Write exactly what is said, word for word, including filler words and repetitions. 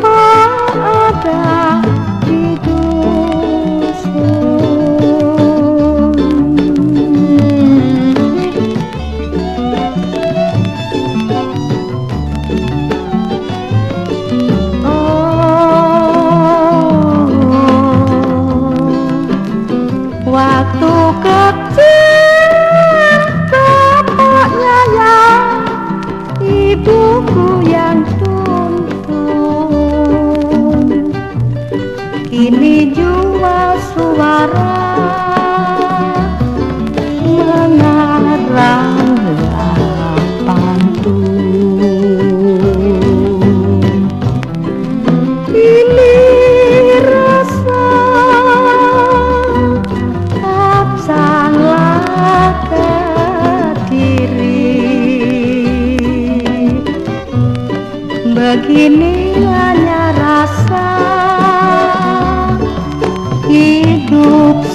ada di dusun. Oh, waktu kecil bapaknya yang ibuku yang tuntun, kini jual suara mengaranglah pantun. Ini rasa absanlah ke diri, begini hanya rasa hidup